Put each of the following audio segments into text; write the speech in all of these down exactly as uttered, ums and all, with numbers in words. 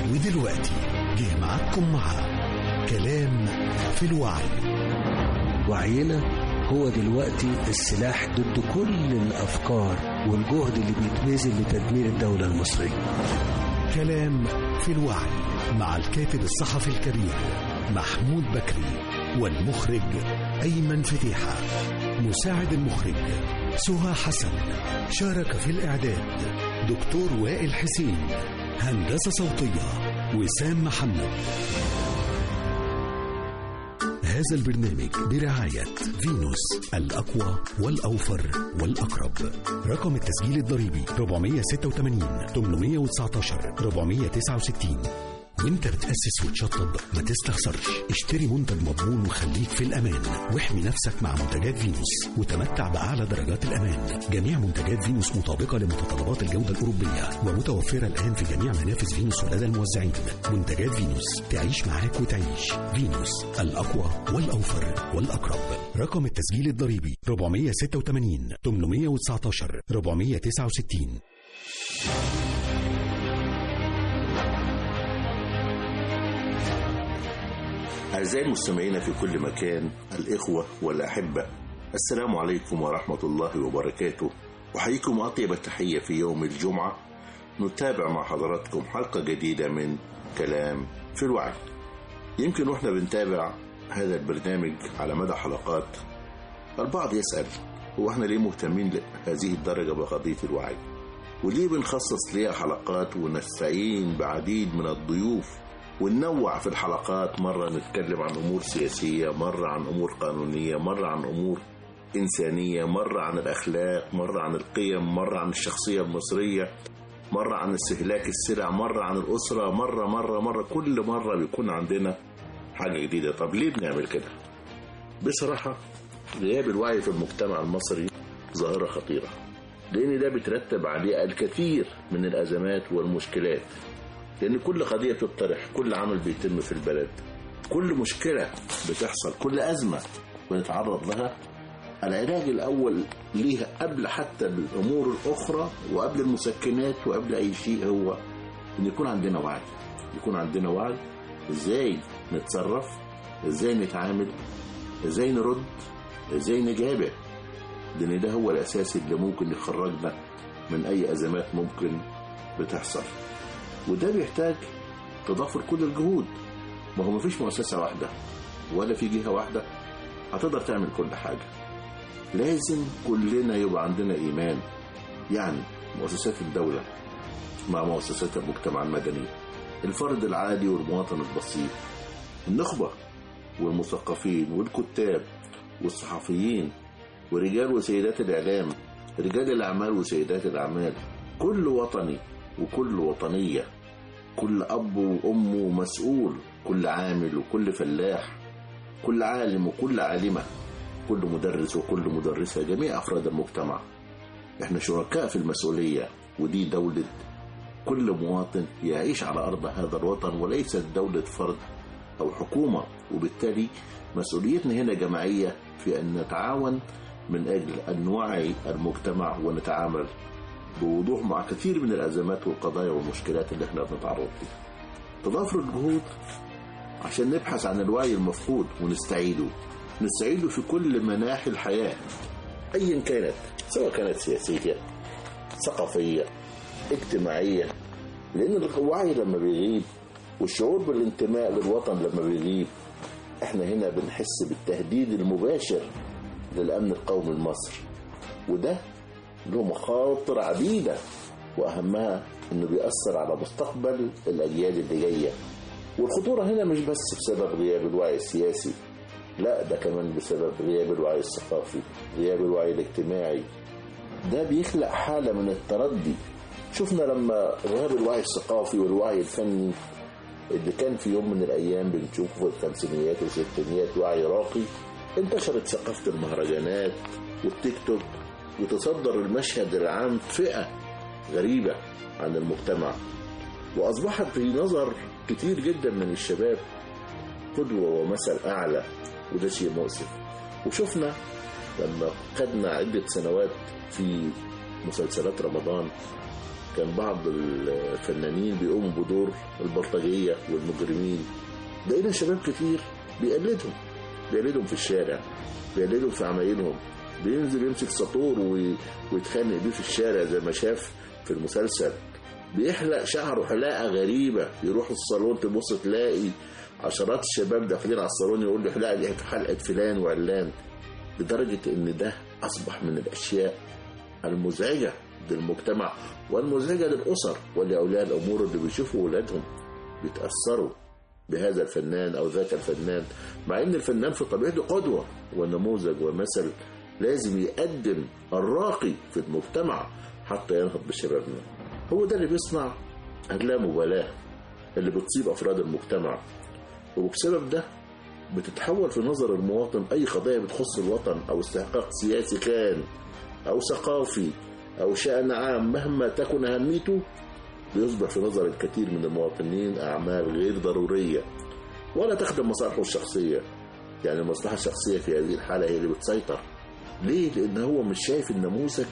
ودلوقتي جه معاكم مع كلام في الوعي. وعينا هو دلوقتي السلاح ضد كل الأفكار والجهد اللي بيتبذل لتدمير الدولة المصرية. كلام في الوعي مع الكاتب الصحفي الكبير محمود بكري والمخرج أيمن فتيحة. مساعد المخرج سهى حسن. شارك في الإعداد دكتور وائل حسين. هندسة صوتية وسام محمد. هذا البرنامج برعاية فينوس، الأقوى والأوفر والأقرب. رقم التسجيل الضريبي أربعمية وستة وثمانين ثمانمية وتسعتاشر أربعمية وتسعة وستين. وانت بتأسس وتشطب ما تستخسرش، اشتري منتج مضمون وخليك في الأمان، واحمي نفسك مع منتجات فينوس وتمتع بأعلى درجات الأمان. جميع منتجات فينوس مطابقة لمتطلبات الجودة الأوروبية ومتوفرة الآن في جميع منافذ فينوس ولدى الموزعين. منتجات فينوس تعيش معاك وتعيش. فينوس، الأقوى والأوفر والأقرب. رقم التسجيل الضريبي أربعمية وستة وثمانين ثمانمية وتسعتاشر أربعمية وتسعة وستين. أعزائي المستمعين في كل مكان، الإخوة والأحبة، السلام عليكم ورحمة الله وبركاته. أحييكم أطيب التحية في يوم الجمعة. نتابع مع حضراتكم حلقة جديدة من كلام في الوعي. يمكن وإحنا بنتابع هذا البرنامج على مدى حلقات البعض يسأل هو إحنا ليه مهتمين لهذه الدرجة بقضية الوعي، وليه بنخصص ليها حلقات ونستعين بعديد من الضيوف وننوع في الحلقات. مرة نتكلم عن أمور سياسية، مرة عن أمور قانونية، مرة عن أمور إنسانية، مرة عن الأخلاق، مرة عن القيم، مرة عن الشخصية المصرية، مرة عن استهلاك السلع، مرة عن الأسرة، مرة مرة مرة كل مرة بيكون عندنا حاجة جديدة. طب ليه بنعمل كده؟ بصراحة غياب الوعي في المجتمع المصري ظاهرة خطيرة، لأن ده بيترتب عليه الكثير من الأزمات والمشكلات. لأن كل قضية بتطرح، كل عمل بيتم في البلد، كل مشكلة بتحصل، كل أزمة بنتعرض لها، العلاج الأول ليها قبل حتى بالأمور الأخرى وقبل المسكنات وقبل أي شيء هو إن يكون عندنا وعي. يكون عندنا وعي إزاي نتصرف، إزاي نتعامل، إزاي نرد، إزاي نجابه. لأن ده هو الأساس اللي ممكن يخرجنا من أي أزمات ممكن بتحصل. وده بيحتاج تضافر كل الجهود. ما هو مفيش مؤسسة واحدة ولا في جهة واحدة هتقدر تعمل كل حاجة. لازم كلنا يبقى عندنا إيمان، يعني مؤسسات الدولة مع مؤسسات المجتمع المدني، الفرد العادي والمواطن البسيط، النخبة والمثقفين والكتاب والصحفيين ورجال وسيدات الإعلام، رجال الأعمال وسيدات الأعمال، كل وطني وكل وطنية، كل أب وأم ومسؤول، كل عامل وكل فلاح، كل عالم وكل عالمة، كل مدرس وكل مدرسة، جميع أفراد المجتمع. احنا شركاء في المسؤولية، ودي دولة كل مواطن يعيش على أرض هذا الوطن وليست دولة فرد أو حكومة. وبالتالي مسؤوليتنا هنا جماعية في أن نتعاون من أجل أن نوعي المجتمع ونتعامل بوضوح مع كثير من الأزمات والقضايا والمشكلات اللي احنا بنتعرض لها. تضافر الجهود عشان نبحث عن الوعي المفقود ونستعيده، نستعيده في كل مناحي الحياة أيا كانت، سواء كانت سياسية، ثقافية، اجتماعية. لأن الوعي لما بيغيب والشعور بالانتماء للوطن لما بيغيب، احنا هنا بنحس بالتهديد المباشر للأمن القومي المصري، وده له مخاطر عديدة، وأهمها إنه بيأثر على مستقبل الأجيال اللي جاية. والخطورة هنا مش بس بسبب غياب الوعي السياسي، لا، ده كمان بسبب غياب الوعي الثقافي، غياب الوعي الاجتماعي. ده بيخلق حالة من التردي. شفنا لما غياب الوعي الثقافي والوعي الفني اللي كان في يوم من الأيام بنشوفه في الخمسينيات والستينيات وعي راقي، انتشرت ثقافة المهرجانات والتيك توك وتصدر المشهد العام فئة غريبة عن المجتمع، وأصبحت في نظر كتير جدا من الشباب قدوة ومثل أعلى، وده شيء مؤسف. وشفنا لما خدنا عدة سنوات في مسلسلات رمضان كان بعض الفنانين بيقوموا بدور البلطجية والمجرمين، لقينا شباب كتير بيقلدهم بيقلدهم في الشارع، بيقلدهم في عمايلهم، بينزل يمسك ساطور ويتخانق بيه في الشارع زي ما شاف في المسلسل، بيحلق شعره حلاقة غريبة، يروح الصالون تبص تلاقي عشرات الشباب داخلين على الصالون يقول له حلقة دي حلقة فلان وعلان، لدرجة ان ده اصبح من الاشياء المزعجة للمجتمع والمزعجة للأسر ولأولياء الأمور اللي بيشوفوا ولادهم بيتأثروا بهذا الفنان أو ذاك الفنان، مع ان الفنان في طبيعته قدوة ونموذج ومثل لازم يقدم الراقي في المجتمع حتى ينهض بشبابنا. هو ده اللي بيصنع اللامبالاة اللي بتصيب أفراد المجتمع، وبسبب ده بتتحول في نظر المواطن أي قضية بتخص الوطن أو استحقاق سياسي كان أو ثقافي أو شأن عام مهما تكن أهميته، بيصبح في نظر الكثير من المواطنين أعمال غير ضرورية ولا تخدم مصالحه الشخصية. يعني المصلحة الشخصية في هذه الحالة هي اللي بتسيطر. ليه؟ لأن هو مش شايف النموذج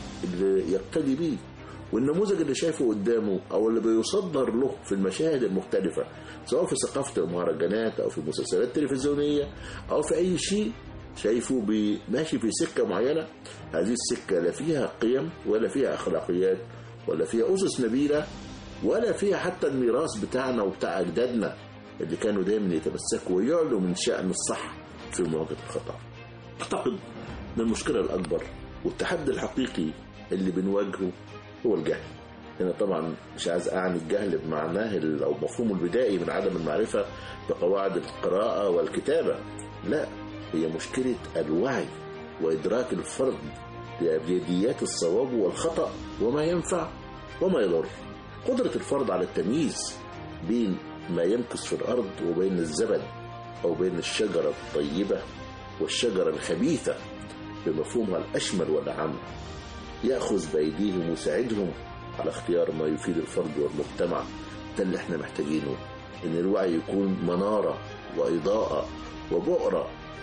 اللي يقتدي بيه، والنموذج اللي شايفه قدامه أو اللي بيصدر له في المشاهد المختلفة سواء في ثقافة المهرجانات أو في المسلسلات التلفزيونية أو في أي شيء، شايفه ماشي في سكة معينة. هذه السكة لا فيها قيم ولا فيها أخلاقيات ولا فيها أسس نبيلة ولا فيها حتى الميراث بتاعنا وبتاع أجدادنا اللي كانوا دايما يتمسكوا ويعلوا من شأن الصح في مواجهة الخطأ. أعتقد أن المشكلة الأكبر والتحدي الحقيقي اللي بنواجهه هو الجهل. هنا طبعا مش عايز أعني الجهل بمعناه أو مفهومه البدائي من عدم المعرفة بقواعد القراءة والكتابة، لا، هي مشكلة الوعي وإدراك الفرد بأبجديات الصواب والخطأ وما ينفع وما يضر. قدرة الفرد على التمييز بين ما يمكث في الأرض وبين الزبد أو بين الشجرة الطيبة والشجرة الخبيثة بمفهومها الأشمل والأعم، يأخذ بأيديهم ويساعدهم على اختيار ما يفيد الفرد والمجتمع. ده اللي احنا محتاجينه، إن الوعي يكون منارة وإضاءة وبؤرة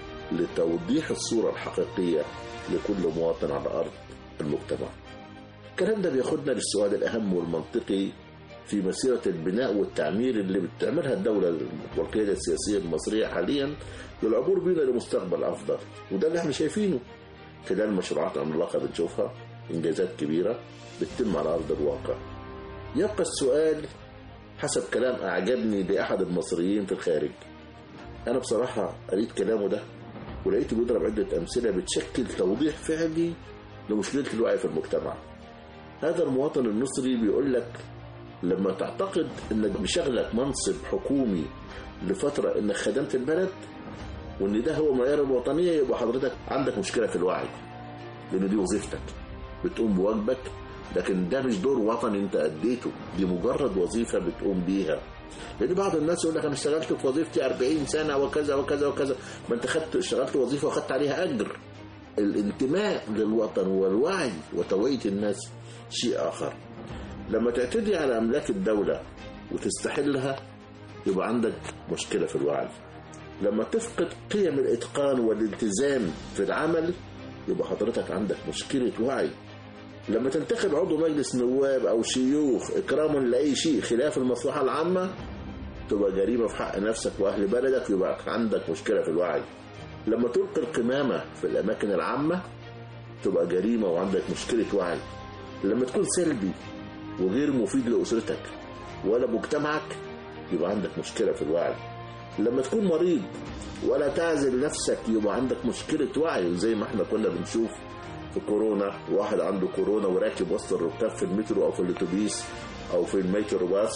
لتوضيح الصورة الحقيقية لكل مواطن على أرض المجتمع. الكلام ده بياخدنا للسؤال الأهم والمنطقي في مسيرة البناء والتعمير اللي بتعملها الدولة والقيادة السياسية المصرية حاليا للعبور بينا لمستقبل أفضل، وده اللي احنا شايفينه خلال مشروعات عملاقة بنشوفها، إنجازات كبيرة بتتم على أرض الواقع. يبقى السؤال حسب كلام أعجبني لأحد المصريين في الخارج، أنا بصراحة قريت كلامه ده ولقيته بيضرب عدة أمثلة بتشكل توضيح فعلي لمشكلة الوعي في المجتمع. هذا المواطن المصري بيقول لك لما تعتقد انك بشغلك منصب حكومي لفترة انك خدمت البلد وان ده هو معيار الوطنية، يبقى حضرتك عندك مشكلة في الوعي، لان دي وظيفتك بتقوم بواجبك، لكن ده مش دور وطني انت اديته، دي مجرد وظيفة بتقوم بيها. لان بعض الناس يقول لك انا اشتغلت في وظيفتي أربعين سنة وكذا وكذا وكذا، ما انت خدت اشتغلت وظيفة وخدت عليها اجر. الانتماء للوطن والوعي وتوعية الناس شيء آخر. لما تعتدي على أملاك الدولة وتستحلها يبقى عندك مشكلة في الوعي. لما تفقد قيم الإتقان والالتزام في العمل يبقى حضرتك عندك مشكلة وعي. لما تنتخب عضو مجلس نواب أو شيوخ إكراما لأي شيء خلاف المصلحة العامة تبقى جريمة في حق نفسك وأهل بلدك، يبقى عندك مشكلة في الوعي. لما تلقي القمامة في الأماكن العامة تبقى جريمة وعندك مشكلة وعي. لما تكون سلبي وغير مفيد لأسرتك ولا مجتمعك يبقى عندك مشكلة في الوعي. لما تكون مريض ولا تعزل نفسك يبقى عندك مشكلة وعي، زي ما احنا كنا بنشوف في كورونا، واحد عنده كورونا وراكب وسط الركاب في المترو أو في الأتوبيس أو في الميكروباص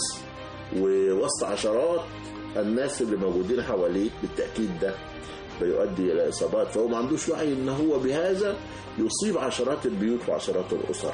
ووسط عشرات الناس اللي موجودين حواليه، بالتأكيد ده بيؤدي إلى إصابات، فهو ما عندوش وعي إن هو بهذا يصيب عشرات البيوت وعشرات الأسر.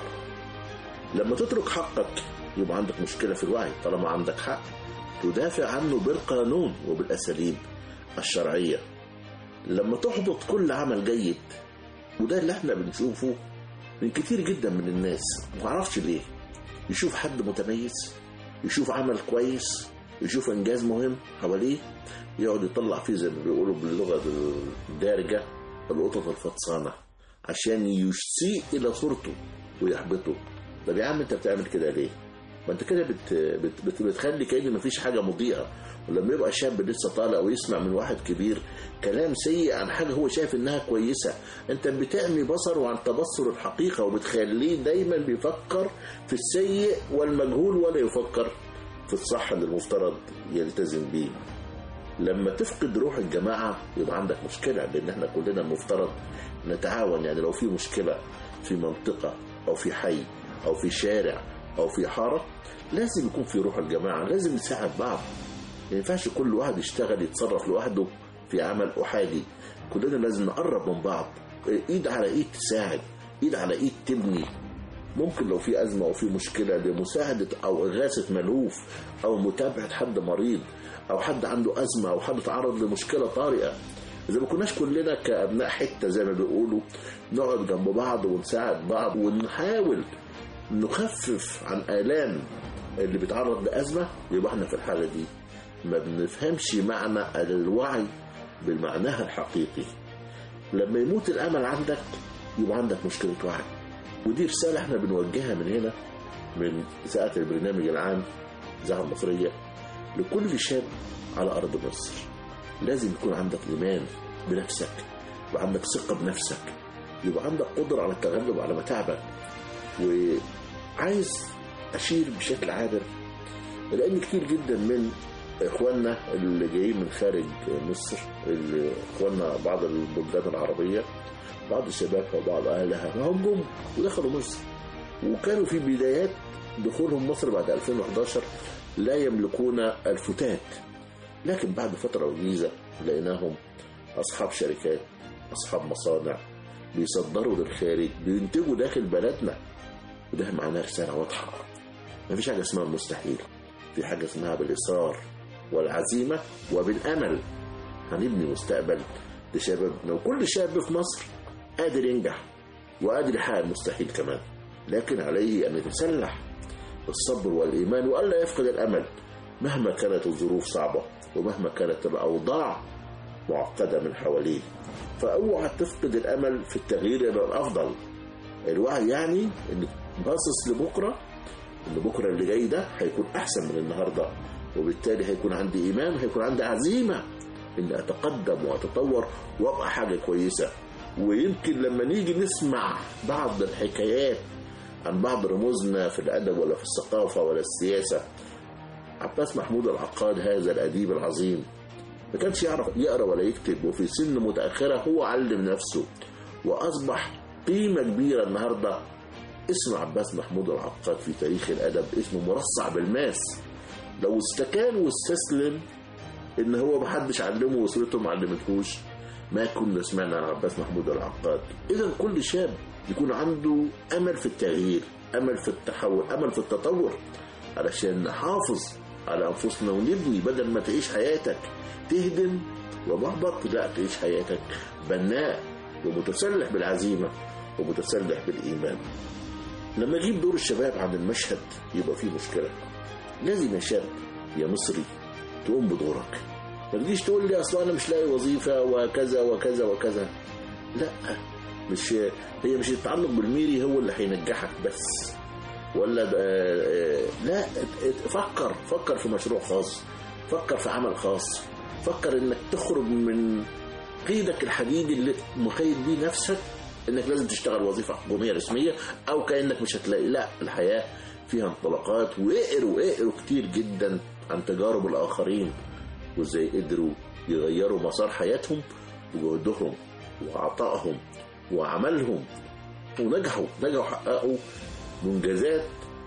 لما تترك حقك يبقى عندك مشكلة في الوعي. طالما عندك حق تدافع عنه بالقانون وبالأساليب الشرعية. لما تحبط كل عمل جيد، وده اللي احنا بنشوفه من كتير جدا من الناس، معرفش ليه، يشوف حد متميز، يشوف عمل كويس، يشوف إنجاز مهم حواليه، يقعد يطلع فيه زي ما بيقولوا باللغة الدارجة القطط الفطسانة عشان يسيء إلى صورته ويحبطه. طب يا عم انت بتعمل كده ليه؟ ما انت كده بت... بت... بت... بتخلي كأن مفيش حاجة مضيئة. ولما يبقى شاب لسه طالع ويسمع من واحد كبير كلام سيء عن حاجة هو شايف انها كويسة، انت بتعمي بصره عن تبصر الحقيقة وبتخليه دايما بيفكر في السيء والمجهول ولا يفكر في الصح اللي المفترض يلتزم بيه. لما تفقد روح الجماعة يبقى عندك مشكلة، لان احنا كلنا المفترض نتعاون. يعني لو في مشكلة في منطقة او في حي او في شارع او في حارة لازم يكون في روح الجماعة، لازم نساعد بعض. ما ينفعش كل واحد يشتغل يتصرف لوحده في عمل أحادي، كلنا لازم نقرب من بعض، ايد على ايد تساعد، ايد على ايد تبني. ممكن لو في أزمة أو في مشكلة لمساعدة أو إغاثة ملهوف أو متابعة حد مريض أو حد عنده أزمة أو حد تعرض لمشكلة طارئة، إذا ما كناش كلنا كأبناء حتة زي ما بيقولوا نقعد جنب بعض ونساعد بعض ونحاول نخفف عن آلام اللي بيتعرض لأزمة، يبقى احنا في الحالة دي ما بنفهمش معنى الوعي بالمعناها الحقيقي. لما يموت الأمل عندك يبقى عندك مشكلة وعي، ودي رسالة احنا بنوجهها من هنا من إذاعة البرنامج العام الإذاعة المصرية لكل شاب على أرض مصر. لازم يكون عندك إيمان بنفسك، يبقى عندك ثقة بنفسك، يبقى عندك قدرة على التغلب على متاعبك. وعايز أشير بشكل عابر لأن كتير جدا من إخواننا اللي جايين من خارج مصر، اللي إخواننا بعض البلدان العربية، بعض الشباب وبعض أهلها هم جم ودخلوا مصر، وكانوا في بدايات دخولهم مصر بعد ألفين وإحدى عشر لا يملكون الفتات، لكن بعد فترة وجيزة لقيناهم أصحاب شركات، أصحاب مصانع، بيصدروا للخارج، بينتجوا داخل بلدنا. وده معناه رسالة واضحة، ما فيش حاجة اسمها مستحيل، في حاجة اسمها بالإصرار والعزيمة وبالأمل هنبني مستقبل لشبابنا. وكل شاب في مصر قادر ينجح وقادر يحقق المستحيل كمان، لكن عليه أن يتسلح بالصبر والإيمان وألا يفقد الأمل مهما كانت الظروف صعبة ومهما كانت الأوضاع معقدة من حواليه. فأوعى تفقد الأمل في التغيير إلى الأفضل. الوعي يعني أنك باصص لبكرة، أن بكرة اللي جاي ده هيكون أحسن من النهاردة، وبالتالي هيكون عندي إيمان وهيكون عندي عزيمة أن أتقدم وأتطور وأبقى حاجة كويسة. ويمكن لما نيجي نسمع بعض الحكايات عن بعض رموزنا في الأدب ولا في الثقافة ولا السياسة، عباس محمود العقاد هذا الأديب العظيم ما كانش يعرف يقرأ ولا يكتب، وفي سن متأخرة هو علم نفسه وأصبح قيمة كبيرة. النهاردة اسم عباس محمود العقاد في تاريخ الأدب اسمه مرصع بالماس. لو استكان واستسلم إن هو محدش علمه وأسرته ما علمتهوش ما كنا سمعنا عن عباس محمود العقاد. إذا كل شاب يكون عنده أمل في التغيير، أمل في التحول، أمل في التطور، علشان نحافظ على أنفسنا ونبني، بدل ما تعيش حياتك تهدم ومحبط، لا تعيش حياتك بناء ومتسلح بالعزيمة ومتسلح بالإيمان. لما أجيب دور الشباب عن المشهد يبقى فيه مشكلة. لازم يا شاب يا مصري تقوم بدورك، ما تجيش تقول لي أصلا أنا مش لاقي وظيفة وكذا وكذا وكذا. لا، مش هي مش التعلق بالميري هو اللي هينجحك بس، ولا لا. فكر فكر في مشروع خاص، فكر في عمل خاص، فكر انك تخرج من قيدك الحديدي اللي مقيد بيه نفسك انك لازم تشتغل وظيفة حكومية رسمية او كأنك مش هتلاقي. لا، الحياة فيها انطلاقات، واقروا اقروا كتير جدا عن تجارب الآخرين وازاي قدروا يغيروا مسار حياتهم وجهدهم وعطائهم وعملهم، ونجحوا نجحوا حققوا منجزات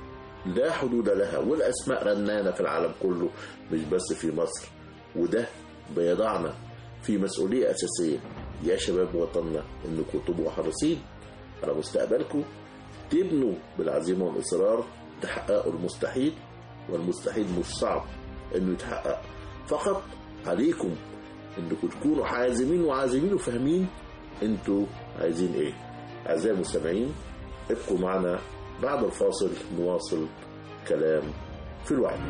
لا حدود لها، والأسماء رنانة في العالم كله مش بس في مصر. وده بيضعنا في مسؤولية أساسية يا شباب وطننا، إنكم تبقوا حريصين على مستقبلكم، تبنوا بالعزيمة والإصرار، تحققوا المستحيل. والمستحيل مش صعب إنه يتحقق، فقط عليكم إنكم تكونوا حازمين وعازمين وفاهمين انتوا عايزين ايه. أعزائي المستمعين، ابقوا معنا بعد الفاصل نواصل كلام في الوعي.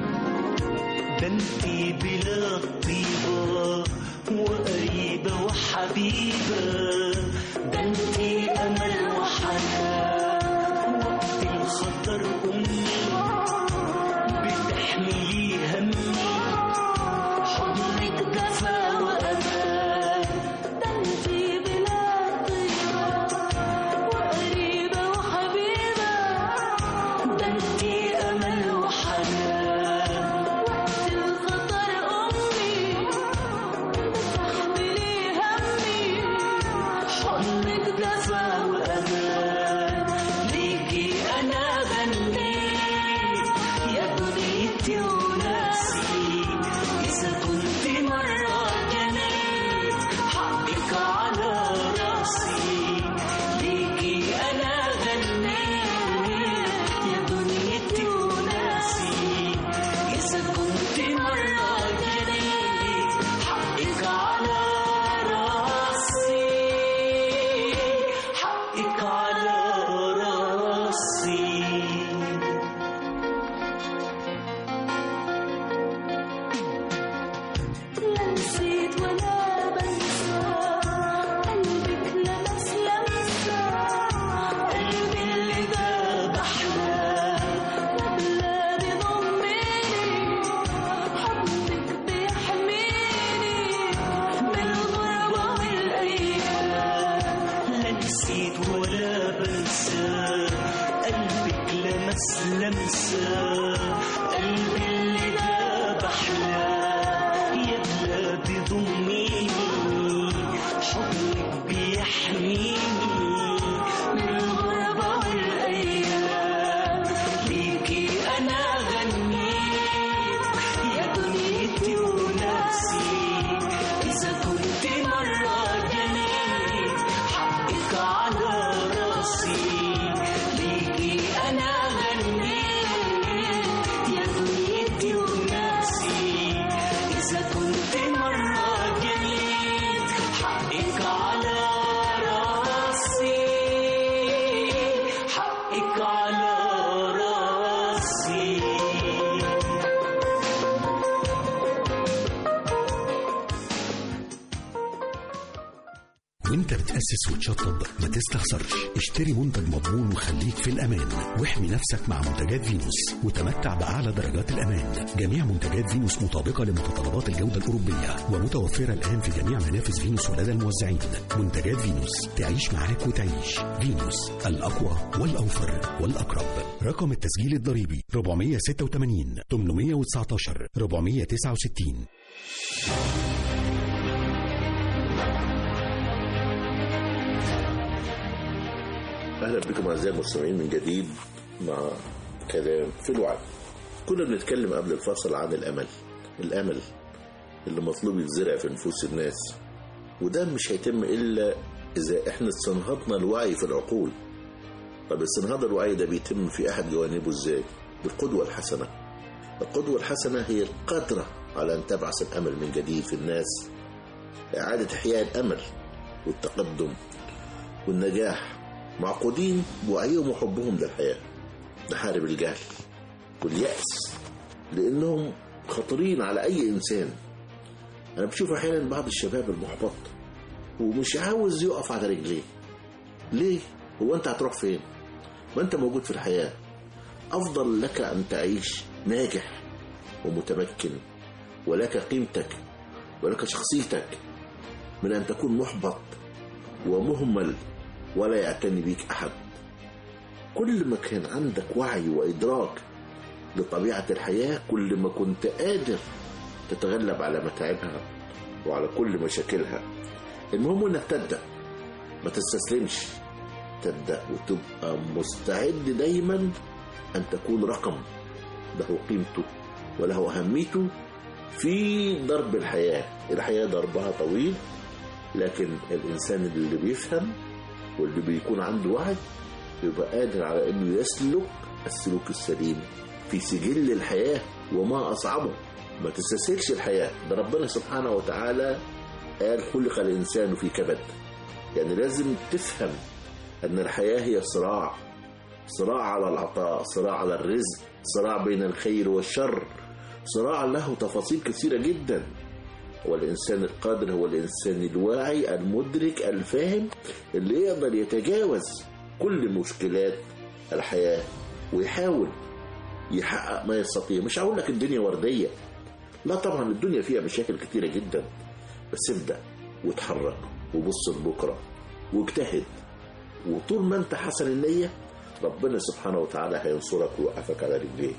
بنتي بلاد طيبة وقريبة وحبيبة، بنتي أمل وحنان وقت الخطر أمي بتحملي همي حضنك دفى وأمان ده انتي بلاد طيبة وقريبة وحبيبة ده انتي أمل وحنان وقت الخطر أمي بتحملي همي حضنك دفى وأمان ليكي أنا غنيت يا دنيتي وناسي إذا كنت مرة جنيت حقك على راسي ليكي أنا غنيت يا دنيتي وناسي إذا كنت مرة جنيت حقك على راسي حقك على راسي لا نسيت ولا بنسى قلبك لمس لمسة قلبي اللي داب أحلام وبلادي ضميني حضنك بيحميني من الغربة والأيام لا نسيت ولا بنسى قلبك لمس لمسة قلبي اللي داب أحلام يا بلادي ضميني حضنك بيحميني من الغربة والأيام ليكي أنا غنيت يا دنيتي وناسي إذا كنت مرة جنيت حقك على راسي ليكي أنا غنيت يا دنيتي وناسي إذا كنت مرة جنيت حقك على راسي حقك على راسي وانت بتأسس وتشطب ما تستخسرش، اشتري منتج مضمون وخليك في الأمان، واحمي نفسك مع منتجات فينوس وتمتع بأعلى درجات الأمان. جميع منتجات فينوس مطابقة لمتطلبات الجودة الأوروبية ومتوفرة الآن في جميع منافذ فينوس ولدى الموزعين. منتجات فينوس تعيش معاك وتعيش. فينوس الأقوى والأوفر والأقرب. رقم التسجيل الضريبي أربعمية وستة وثمانين ثمانمية وتسعتاشر أربعمية وتسعة وستين. أهلا بكم أعزائي المستمعين من جديد مع كلام في الوعي. كنا بنتكلم قبل الفصل عن الأمل الأمل اللي مطلوب يتزرع في نفوس الناس، وده مش هيتم إلا إذا إحنا استنهضنا الوعي في العقول. طب استنهاض الوعي ده بيتم في أحد جوانبه إزاي؟ بالقدوة الحسنة. القدوة الحسنة هي القادرة على أن تبعث الأمل من جديد في الناس، إعادة إحياء الأمل والتقدم والنجاح، معقودين بوعيهم وحبهم للحياة. نحارب الجهل واليأس لأنهم خطرين على أي إنسان. أنا بشوف أحيانا بعض الشباب المحبط ومش عاوز يقف على رجليه. ليه؟ هو أنت هتروح فين؟ ما أنت موجود في الحياة. أفضل لك أن تعيش ناجح ومتمكن ولك قيمتك ولك شخصيتك من أن تكون محبط ومهمل ولا يعتني بيك أحد. كل ما كان عندك وعي وإدراك لطبيعة الحياة كل ما كنت قادر تتغلب على متاعبها وعلى كل مشاكلها. المهم أنك تبدأ، ما تستسلمش، تبدأ وتبقى مستعد دايما أن تكون رقم له قيمته وله أهميته في ضرب الحياة. الحياة ضربها طويل، لكن الإنسان اللي بيفهم واللي بيكون عنده وعي يبقى قادر على أنه يسلك السلوك السليم في سجل الحياة. وما أصعبه، ما تستسهلش الحياة. ده ربنا سبحانه وتعالى قال خلق الإنسان في كبد. يعني لازم تفهم أن الحياة هي صراع، صراع على العطاء، صراع على الرزق، صراع بين الخير والشر، صراع له تفاصيل كثيرة جدا. والإنسان القادر هو الإنسان الواعي المدرك الفاهم اللي يقدر يتجاوز كل مشكلات الحياة ويحاول يحقق ما يستطيع. مش هقول لك الدنيا وردية، لا طبعا الدنيا فيها مشاكل كتيرة جدا، بس ابدأ وتحرك وبص لبكرة واجتهد، وطول ما انت حسن النية ربنا سبحانه وتعالى هينصرك ويوقفك على رجليك.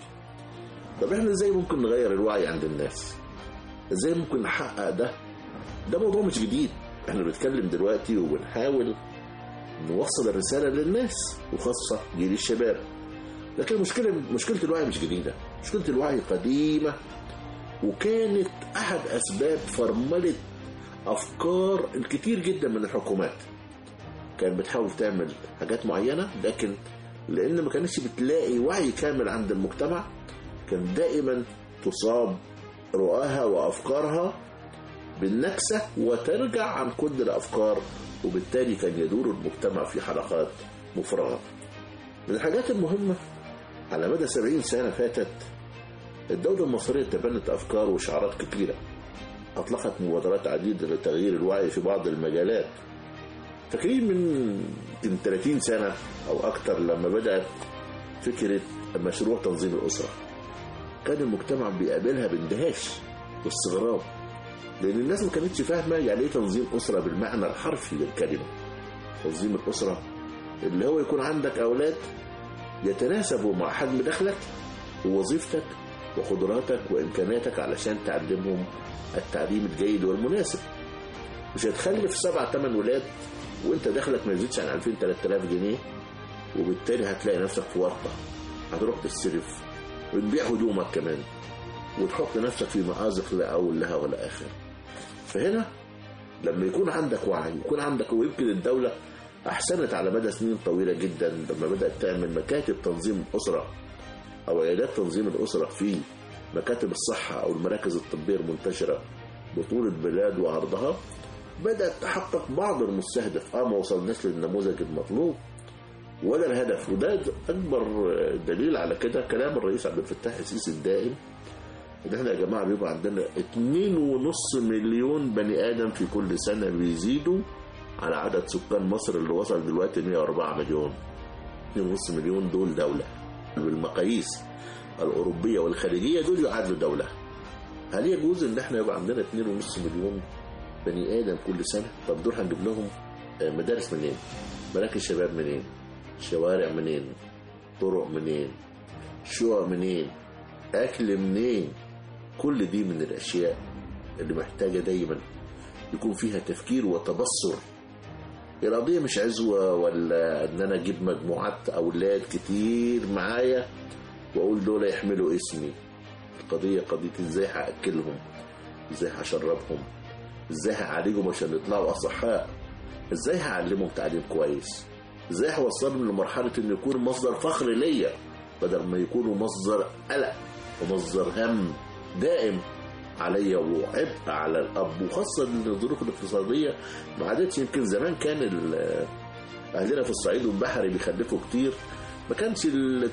طب احنا ازاي ممكن نغير الوعي عند الناس؟ ازاي ممكن نحقق ده؟ ده موضوع مش جديد، احنا بنتكلم دلوقتي وبنحاول نوصل الرسالة للناس وخاصة جيل الشباب. لكن المشكلة مشكلة الوعي مش جديدة، مشكلة الوعي قديمة، وكانت أحد أسباب فرملة أفكار الكثير جدا من الحكومات. كانت بتحاول تعمل حاجات معينة، لكن لأن ما كانتش بتلاقي وعي كامل عند المجتمع كان دائما تصاب رؤاها وأفكارها بالنكسة وترجع عن كل الأفكار، وبالتالي كان يدور المجتمع في حلقات مفرغة. من الحاجات المهمة على مدى سبعين سنة فاتت، الدولة المصرية تبنت أفكار وشعارات كثيرة، أطلقت مبادرات عديدة لتغيير الوعي في بعض المجالات. فاكرين من ثلاثين سنة أو أكثر لما بدأت فكرة مشروع تنظيم الأسرة، كان المجتمع بيقابلها باندهاش واستغراب، لأن الناس ما كانتش فاهمة يعني إيه تنظيم أسرة بالمعنى الحرفي للكلمة. تنظيم الأسرة اللي هو يكون عندك أولاد يتناسبوا مع حجم دخلك ووظيفتك وقدراتك وإمكاناتك علشان تعلمهم التعليم الجيد والمناسب. مش هتخلف سبع ثمان ولاد وانت دخلك ما يزيدش عن ألفين ثلاثة آلاف جنيه، وبالتالي هتلاقي نفسك في ورطة، هتروح تستلف وتبيع هدومك كمان وتحط نفسك في مأزق لا أول لها ولا آخر. فهنا لما يكون عندك وعي، يكون عندك، ويمكن الدولة أحسنت على مدى سنين طويلة جدا لما بدأت تعمل مكاتب تنظيم الأسرة أو عيادات تنظيم الأسرة في مكاتب الصحة أو المراكز الطبية المنتشرة بطول البلاد وعرضها، بدأت تحقق بعض المستهدف. آه ما وصلناش للنموذج المطلوب ولا الهدف، وده أكبر دليل على كده كلام الرئيس عبد الفتاح السيسي الدائم إن إحنا يا جماعة بيبقى عندنا اتنين ونص مليون بني آدم في كل سنة بيزيدوا على عدد سكان مصر اللي وصل دلوقتي مئة وأربعة مليون. اتنين ونص مليون دول دولة بالمقاييس الأوروبية والخليجية، دول يعادلوا دولة. هل يجوز إن إحنا يبقى عندنا اتنين ونص مليون بني آدم كل سنة؟ طب دول هنجيب لهم مدارس منين؟ مراكز شباب منين؟ شوارع منين؟ طرق منين؟ شقق منين؟ أكل منين؟ كل دي من الأشياء اللي محتاجة دايما يكون فيها تفكير وتبصر. القضية مش عزوة ولا ان انا اجيب مجموعات اولاد كتير معايا واقول دول يحملوا اسمي. القضية قضية ازاي هاكلهم، ازاي هشربهم، ازاي هعالجهم عشان يطلعوا اصحاء، ازاي هعلمهم تعليم كويس، ازاي هوصلهم لمرحلة ان يكون مصدر فخر ليا بدل ما يكونوا مصدر قلق ومصدر هم دائم عليا وعبء على الأب. وخاصة ان الظروف الاقتصادية ما عادتش، يمكن زمان كان أهلنا في الصعيد والبحري بيخلفوا كتير، ما كانش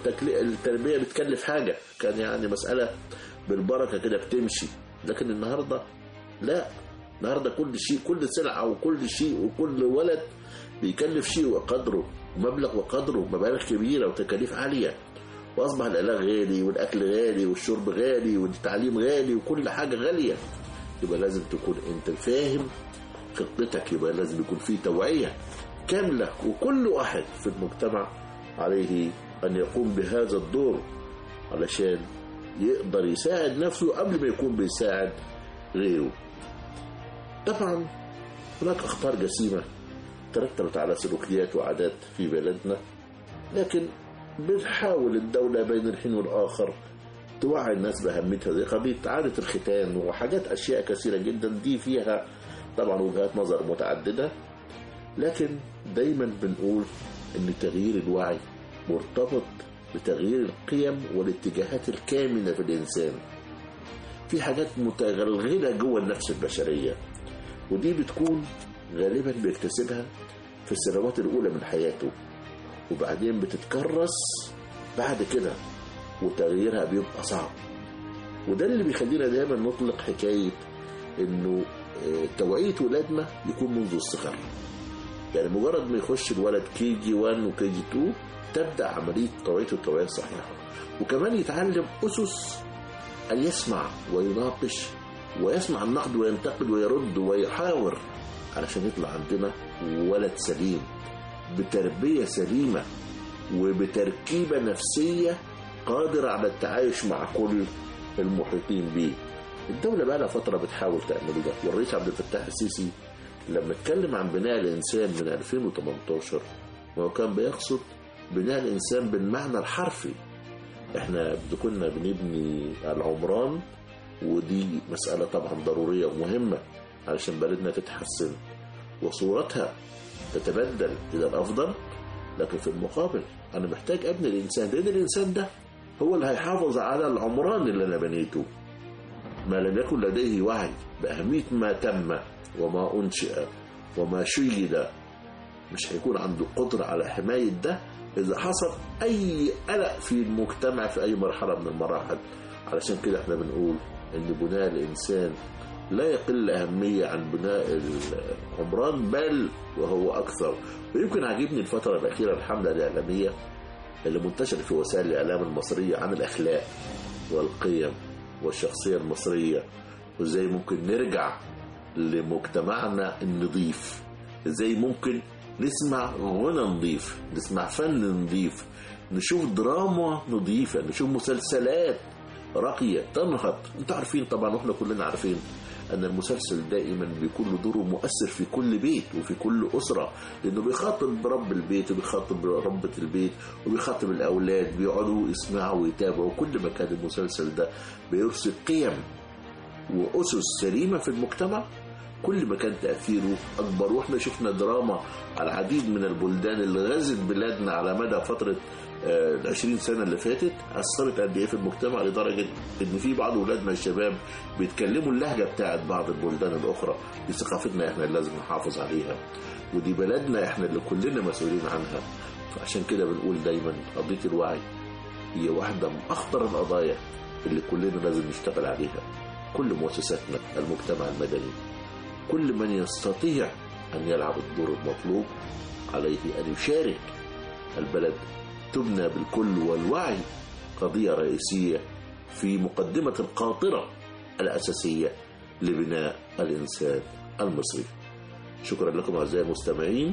التربية بتكلف حاجة، كان يعني مسألة بالبركة كده بتمشي. لكن النهاردة لا، النهاردة كل شيء، كل سلعة وكل شيء وكل ولد بيكلف شيء وقدره، مبلغ وقدره، مبالغ كبيرة وتكاليف عالية، وأصبح العلاج غالي والأكل غالي والشرب غالي والتعليم غالي وكل حاجة غالية. يبقى لازم تكون أنت فاهم خطتك، يبقى لازم يكون فيه توعية كاملة، وكل واحد في المجتمع عليه أن يقوم بهذا الدور علشان يقدر يساعد نفسه قبل ما يكون بيساعد غيره. طبعا هناك أخطار جسيمة ترتبت على سلوكيات وعادات في بلدنا، لكن بتحاول الدولة بين الحين والآخر توعي الناس بأهميتها، زي قضية عادة الختان وحاجات أشياء كثيرة جدا دي فيها طبعا وجهات نظر متعددة. لكن دايما بنقول أن تغيير الوعي مرتبط بتغيير القيم والاتجاهات الكامنة في الإنسان. في حاجات متغلغلة جوه النفس البشرية، ودي بتكون غالبا بيكتسبها في السنوات الأولى من حياته، وبعدين بتتكرس بعد كده وتغييرها بيبقى صعب. وده اللي بيخلينا دايما نطلق حكاية انه توعية ولادنا يكون منذ الصغر. يعني مجرد ما يخش الولد كي جي واحد وكي جي اتنين تبدأ عملية توعيته التوعية الصحيحة. وكمان يتعلم أسس أن يسمع ويناقش ويسمع النقد وينتقد ويرد ويحاور، علشان يطلع عندنا ولد سليم بتربية سليمة وبتركيبة نفسية قادرة على التعايش مع كل المحيطين به. الدولة بقى لها فترة بتحاول تعمل ده، والرئيس عبد الفتاح السيسي لما اتكلم عن بناء الإنسان من ألفين وثمانية عشر وهو كان بيقصد بناء الإنسان بالمعنى الحرفي. احنا كنا بنبني العمران، ودي مسألة طبعا ضرورية ومهمة علشان بلدنا تتحسن وصورتها تتبدل إلى الأفضل، لكن في المقابل أنا محتاج أبني الإنسان، لأن الإنسان ده هو اللي هيحافظ على العمران اللي أنا بنيته. ما لم يكن لديه وعي بأهمية ما تم وما أنشئ وما شيد مش هيكون عنده قدرة على حماية ده إذا حصل أي قلق في المجتمع في أي مرحلة من المراحل. علشان كده احنا بنقول إن بناء الإنسان لا يقل أهمية عن بناء العمران، بل وهو أكثر. ويمكن عجبني الفترة الأخيرة الحملة الإعلامية اللي منتشرة في وسائل الإعلام المصرية عن الأخلاق والقيم والشخصية المصرية، وإزاي ممكن نرجع لمجتمعنا النظيف، إزاي ممكن نسمع غنى نظيف، نسمع فن نظيف، نشوف دراما نظيفة، نشوف مسلسلات راقية تنهض. انتوا عارفين طبعا واحنا كلنا عارفين ان المسلسل دائما بيكون له دور مؤثر في كل بيت وفي كل أسرة، لانه بيخاطب رب البيت وبيخاطب ربة البيت وبيخاطب الاولاد، بيقعدوا يسمعوا ويتابعوا. كل ما كان المسلسل ده بيرسل قيم وأسس سليمة في المجتمع كل ما كان تأثيره أكبر. وإحنا شفنا دراما على العديد من البلدان اللي غزت بلادنا على مدى فترة العشرين سنة اللي فاتت، أثرت قد إيه في المجتمع لدرجة إن في بعض أولادنا الشباب بيتكلموا اللهجة بتاعت بعض البلدان الأخرى. دي ثقافتنا إحنا اللي لازم نحافظ عليها، ودي بلدنا إحنا اللي كلنا مسؤولين عنها. فعشان كده بنقول دايما قضية الوعي هي واحدة من أخطر القضايا اللي كلنا لازم نشتغل عليها. كل مؤسساتنا، المجتمع المدني، كل من يستطيع أن يلعب الدور المطلوب عليه أن يشارك. البلد تبنى بالكل، والوعي قضية رئيسية في مقدمة القاطرة الأساسية لبناء الإنسان المصري. شكرا لكم أعزائي المستمعين،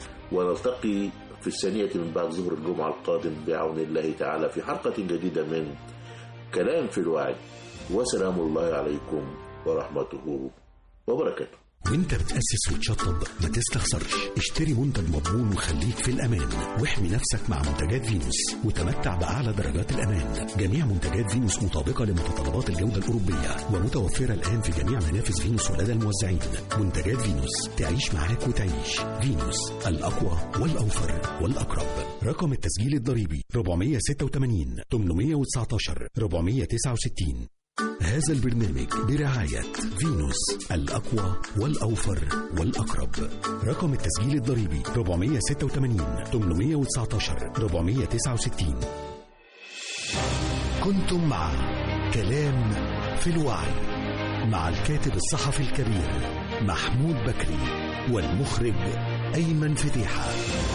ونلتقي في الثانية من بعد ظهر الجمعة القادم بعون الله تعالى في حلقة جديدة من كلام في الوعي. وسلام الله عليكم ورحمته وبركاته. وانت بتأسس وتشطب ما تستخسرش، اشتري منتج مضمون وخليك في الأمان، واحمي نفسك مع منتجات فينوس وتمتع بأعلى درجات الأمان. جميع منتجات فينوس مطابقة لمتطلبات الجودة الأوروبية ومتوفرة الآن في جميع منافذ فينوس ولدى الموزعين. منتجات فينوس تعيش معاك وتعيش. فينوس، الأقوى والأوفر والأقرب. رقم التسجيل الضريبي أربعمائة وستة وثمانين ثمانمائة وتسعة عشر أربعمائة وتسعة وستين. هذا البرنامج برعاية فينوس، الأقوى والأوفر والأقرب. رقم التسجيل الضريبي أربعمائة وستة وثمانين ثمانمائة وتسعة عشر أربعمائة وتسعة وستين. كنتم مع كلام في الوعي مع الكاتب الصحفي الكبير محمود بكري والمخرج أيمن فتيحة.